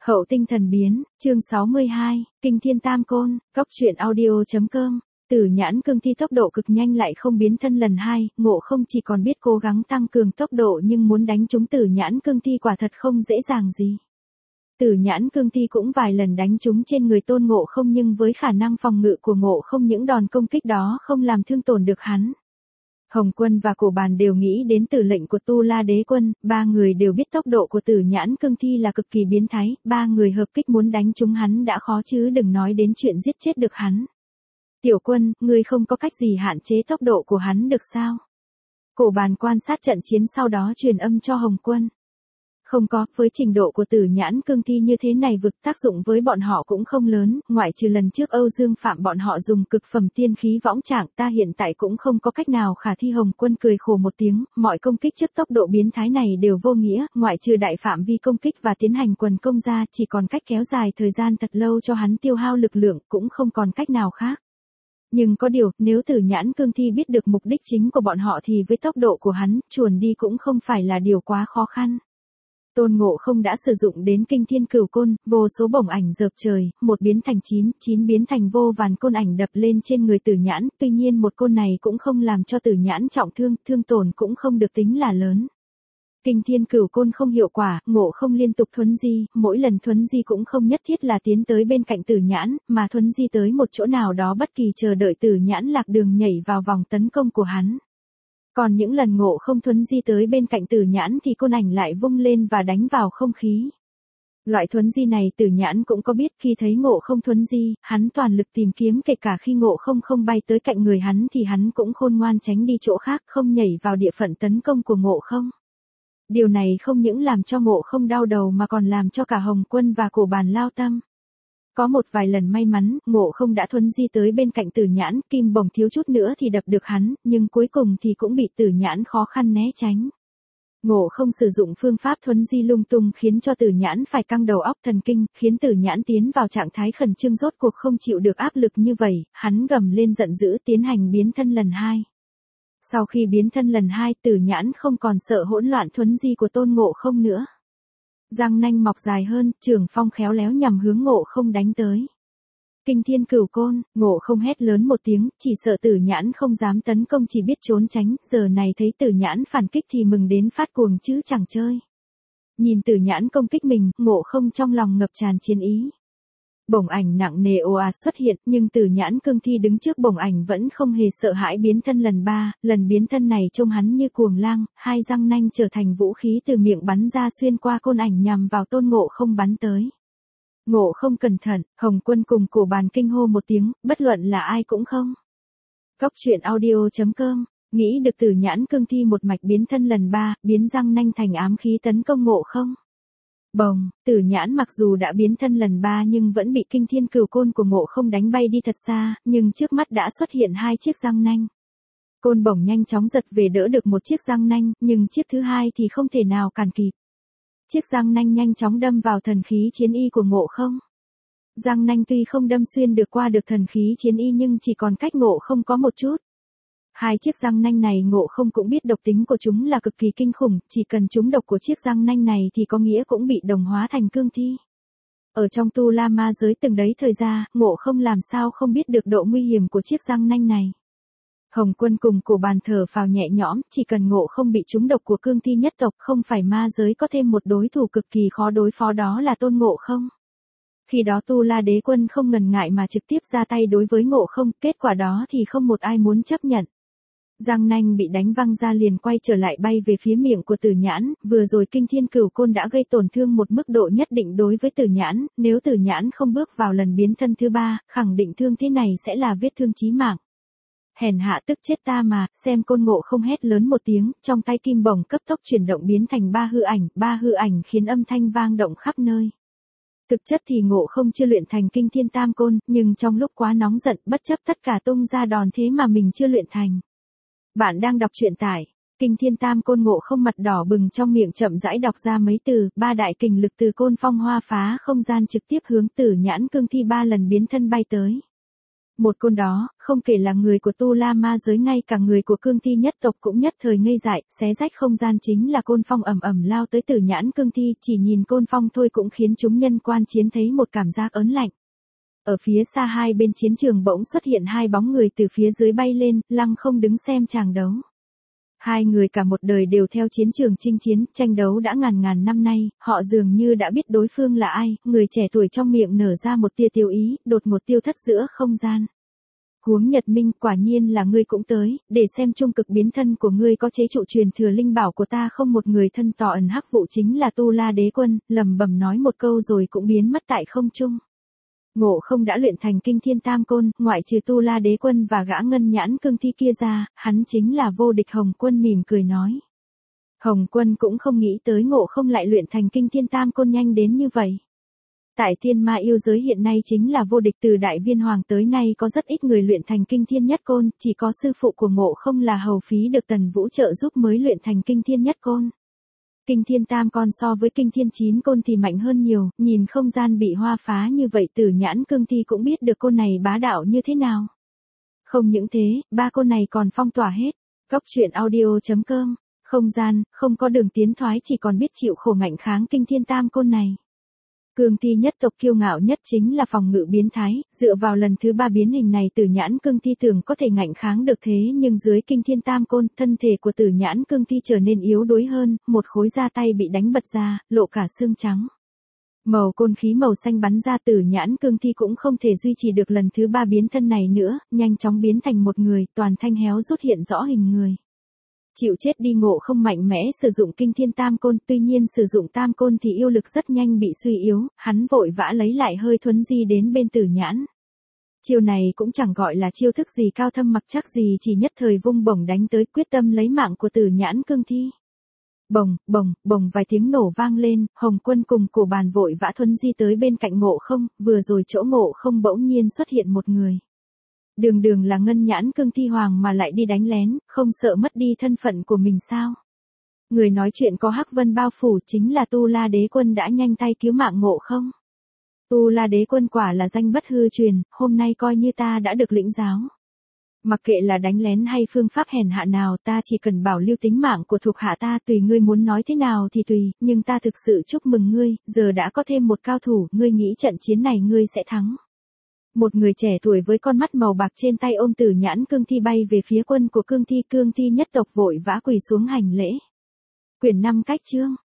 Hậu tinh thần biến, chương 62, Kinh Thiên Tam Côn, Cóc truyện audio.com. Tử Nhãn Cương Thi tốc độ cực nhanh lại không biến thân lần hai, Ngộ Không chỉ còn biết cố gắng tăng cường tốc độ nhưng muốn đánh trúng Tử Nhãn Cương Thi quả thật không dễ dàng gì. Tử Nhãn Cương Thi cũng vài lần đánh trúng trên người Tôn Ngộ Không nhưng với khả năng phòng ngự của Ngộ Không những đòn công kích đó không làm thương tổn được hắn. Hồng Quân và Cổ Bàn đều nghĩ đến tử lệnh của Tu La Đế Quân, ba người đều biết tốc độ của Tử Nhãn Cương Thi là cực kỳ biến thái, ba người hợp kích muốn đánh trúng hắn đã khó chứ đừng nói đến chuyện giết chết được hắn. Tiểu Quân, ngươi không có cách gì hạn chế tốc độ của hắn được sao? Cổ Bàn quan sát trận chiến sau đó truyền âm cho Hồng Quân. Không có, với trình độ của Tử Nhãn Cương Thi như thế này vực tác dụng với bọn họ cũng không lớn, ngoại trừ lần trước Âu Dương Phạm bọn họ dùng cực phẩm tiên khí võng trạng ta hiện tại cũng không có cách nào khả thi. Hồng Quân cười khổ một tiếng, mọi công kích trước tốc độ biến thái này đều vô nghĩa, ngoại trừ đại phạm vi công kích và tiến hành quần công ra chỉ còn cách kéo dài thời gian thật lâu cho hắn tiêu hao lực lượng cũng không còn cách nào khác. Nhưng có điều, nếu Tử Nhãn Cương Thi biết được mục đích chính của bọn họ thì với tốc độ của hắn, chuồn đi cũng không phải là điều quá khó khăn. Tôn Ngộ Không đã sử dụng đến Kinh Thiên Cửu Côn, vô số bổng ảnh dợp trời, một biến thành 9, 9 biến thành vô vàn côn ảnh đập lên trên người Tử Nhãn, tuy nhiên một côn này cũng không làm cho Tử Nhãn trọng thương, thương tổn cũng không được tính là lớn. Kinh Thiên Cửu Côn không hiệu quả, Ngộ Không liên tục thuấn di, mỗi lần thuấn di cũng không nhất thiết là tiến tới bên cạnh Tử Nhãn, mà thuấn di tới một chỗ nào đó bất kỳ chờ đợi Tử Nhãn lạc đường nhảy vào vòng tấn công của hắn. Còn những lần Ngộ Không thuấn di tới bên cạnh Tử Nhãn thì côn ảnh lại vung lên và đánh vào không khí. Loại thuấn di này Tử Nhãn cũng có biết, khi thấy Ngộ Không thuấn di, hắn toàn lực tìm kiếm, kể cả khi Ngộ Không không bay tới cạnh người hắn thì hắn cũng khôn ngoan tránh đi chỗ khác, không nhảy vào địa phận tấn công của Ngộ Không. Điều này không những làm cho Ngộ Không đau đầu mà còn làm cho cả Hồng Quân và Cổ Bàn lao tâm. Có một vài lần may mắn, Ngộ Không đã thuấn di tới bên cạnh Tử Nhãn, kim bổng thiếu chút nữa thì đập được hắn, nhưng cuối cùng thì cũng bị Tử Nhãn khó khăn né tránh. Ngộ Không sử dụng phương pháp thuấn di lung tung khiến cho Tử Nhãn phải căng đầu óc thần kinh, khiến Tử Nhãn tiến vào trạng thái khẩn trương, rốt cuộc không chịu được áp lực như vậy, hắn gầm lên giận dữ tiến hành biến thân lần hai. Sau khi biến thân lần hai, Tử Nhãn không còn sợ hỗn loạn thuấn di của Tôn Ngộ Không nữa. Răng nanh mọc dài hơn, trường phong khéo léo nhằm hướng Ngộ Không đánh tới. Kinh Thiên Cửu Côn, Ngộ Không hét lớn một tiếng, chỉ sợ Tử Nhãn không dám tấn công, chỉ biết trốn tránh, giờ này thấy Tử Nhãn phản kích thì mừng đến phát cuồng chứ chẳng chơi. Nhìn Tử Nhãn công kích mình, Ngộ Không trong lòng ngập tràn chiến ý. Bổng ảnh nặng nề ồ ạt xuất hiện, nhưng Tử Nhãn Cương Thi đứng trước bổng ảnh vẫn không hề sợ hãi biến thân lần ba, lần biến thân này trông hắn như cuồng lang, hai răng nanh trở thành vũ khí từ miệng bắn ra xuyên qua côn ảnh nhằm vào Tôn Ngộ Không bắn tới. Ngộ Không cẩn thận, Hồng Quân cùng Cổ Bàn kinh hô một tiếng, bất luận là ai cũng không. Cóc truyện audio.com, nghĩ được Tử Nhãn Cương Thi một mạch biến thân lần ba, biến răng nanh thành ám khí tấn công Ngộ Không. Bồng, Tử Nhãn mặc dù đã biến thân lần ba nhưng vẫn bị Kinh Thiên Cửu Côn của Ngộ Không đánh bay đi thật xa, nhưng trước mắt đã xuất hiện hai chiếc răng nanh. Côn bổng nhanh chóng giật về đỡ được một chiếc răng nanh, nhưng chiếc thứ hai thì không thể nào cản kịp. Chiếc răng nanh nhanh chóng đâm vào thần khí chiến y của Ngộ Không. Răng nanh tuy không đâm xuyên được qua được thần khí chiến y nhưng chỉ còn cách Ngộ Không có một chút. Hai chiếc răng nanh này Ngộ Không cũng biết độc tính của chúng là cực kỳ kinh khủng, chỉ cần trúng độc của chiếc răng nanh này thì có nghĩa cũng bị đồng hóa thành cương thi. Ở trong Tu La Ma giới từng đấy thời gian, Ngộ Không làm sao không biết được độ nguy hiểm của chiếc răng nanh này. Hồng Quân cùng Cổ Bàn thở phào nhẹ nhõm, chỉ cần Ngộ Không bị trúng độc của cương thi nhất tộc, không phải ma giới có thêm một đối thủ cực kỳ khó đối phó đó là Tôn Ngộ Không. Khi đó Tu La Đế Quân không ngần ngại mà trực tiếp ra tay đối với Ngộ Không, kết quả đó thì không một ai muốn chấp nhận. Răng nanh bị đánh văng ra liền quay trở lại bay về phía miệng của Tử Nhãn, vừa rồi Kinh Thiên Cửu Côn đã gây tổn thương một mức độ nhất định đối với Tử Nhãn, nếu Tử Nhãn không bước vào lần biến thân thứ ba, khẳng định thương thế này sẽ là vết thương chí mạng. Hèn hạ tức chết ta mà, xem Côn Ngộ Không hét lớn một tiếng, trong tay kim bổng cấp tốc chuyển động biến thành ba hư ảnh khiến âm thanh vang động khắp nơi. Thực chất thì Ngộ Không chưa luyện thành Kinh Thiên Tam Côn, nhưng trong lúc quá nóng giận bất chấp tất cả tung ra đòn thế mà mình chưa luyện thành. Bạn đang đọc truyện tại Kinh Thiên Tam Côn. Ngộ Không mặt đỏ bừng trong miệng chậm rãi đọc ra mấy từ, ba đại kình lực từ côn phong hoa phá không gian trực tiếp hướng Tử Nhãn Cương Thi ba lần biến thân bay tới. Một côn đó, không kể là người của Tu La Ma giới ngay cả người của cương thi nhất tộc cũng nhất thời ngây dại, xé rách không gian chính là côn phong ầm ầm lao tới Tử Nhãn cương thi, chỉ nhìn côn phong thôi cũng khiến chúng nhân quan chiến thấy một cảm giác ớn lạnh. Ở phía xa hai bên chiến trường bỗng xuất hiện hai bóng người từ phía dưới bay lên, lăng không đứng xem chàng đấu. Hai người cả một đời đều theo chiến trường chinh chiến, tranh đấu đã ngàn ngàn năm nay, họ dường như đã biết đối phương là ai, người trẻ tuổi trong miệng nở ra một tia tiêu ý, đột một tiêu thất giữa không gian. Huống Nhật Minh, quả nhiên là ngươi cũng tới, để xem trung cực biến thân của ngươi có chế trụ truyền thừa linh bảo của ta không. Một người thân tỏ ẩn hắc vụ chính là Tu La Đế Quân, lẩm bẩm nói một câu rồi cũng biến mất tại không trung. Ngộ Không đã luyện thành kinh thiên tam côn, ngoại trừ Tu La Đế Quân và gã ngân nhãn cương thi kia ra, hắn chính là vô địch. Hồng Quân mỉm cười nói. Hồng Quân cũng không nghĩ tới Ngộ Không lại luyện thành kinh thiên tam côn nhanh đến như vậy. Tại thiên ma yêu giới hiện nay chính là vô địch, từ Đại Viên Hoàng tới nay có rất ít người luyện thành kinh thiên nhất côn, chỉ có sư phụ của Ngộ Không là Hầu Phí được Tần Vũ trợ giúp mới luyện thành kinh thiên nhất côn. Kinh thiên tam con so với kinh thiên chín côn thì mạnh hơn nhiều, nhìn không gian bị hoa phá như vậy Tử Nhãn cương thi cũng biết được côn này bá đạo như thế nào. Không những thế, ba côn này còn phong tỏa hết. Góc truyện audio.com, không gian, không có đường tiến thoái, chỉ còn biết chịu khổ ngạnh kháng kinh thiên tam côn này. Cương thi nhất tộc kiêu ngạo nhất chính là phòng ngự biến thái, dựa vào lần thứ 3 biến hình này Tử Nhãn cương thi tưởng có thể ngạnh kháng được, thế nhưng dưới kinh thiên tam côn, thân thể của Tử Nhãn cương thi trở nên yếu đuối hơn, một khối da tay bị đánh bật ra, lộ cả xương trắng. Màu côn khí màu xanh bắn ra, Tử Nhãn cương thi cũng không thể duy trì được lần thứ 3 biến thân này nữa, nhanh chóng biến thành một người, toàn thanh héo rút hiện rõ hình người. Chịu chết đi. Ngộ Không mạnh mẽ sử dụng kinh thiên tam côn, tuy nhiên sử dụng tam côn thì yêu lực rất nhanh bị suy yếu, hắn vội vã lấy lại hơi thuấn di đến bên Tử Nhãn. Chiêu này cũng chẳng gọi là chiêu thức gì cao thâm mặc chắc gì, chỉ nhất thời vung bổng đánh tới, quyết tâm lấy mạng của Tử Nhãn cương thi. Bồng, bồng, bồng, vài tiếng nổ vang lên, Hồng Quân cùng Cổ Bàn vội vã thuấn di tới bên cạnh Ngộ Không, vừa rồi chỗ Ngộ Không bỗng nhiên xuất hiện một người. Đường là ngân nhãn cương thi hoàng mà lại đi đánh lén, không sợ mất đi thân phận của mình sao? Người nói chuyện có hắc vân bao phủ chính là Tu La Đế Quân đã nhanh tay cứu mạng Ngộ Không. Tu La Đế Quân quả là danh bất hư truyền, hôm nay coi như ta đã được lĩnh giáo. Mặc kệ là đánh lén hay phương pháp hèn hạ nào, ta chỉ cần bảo lưu tính mạng của thuộc hạ ta, tùy ngươi muốn nói thế nào thì tùy, nhưng ta thực sự chúc mừng ngươi, giờ đã có thêm một cao thủ, ngươi nghĩ trận chiến này ngươi sẽ thắng. Một người trẻ tuổi với con mắt màu bạc trên tay ôm Tử Nhãn cương thi bay về phía quân của cương thi nhất tộc vội vã quỳ xuống hành lễ. Quyển 5 cách chương.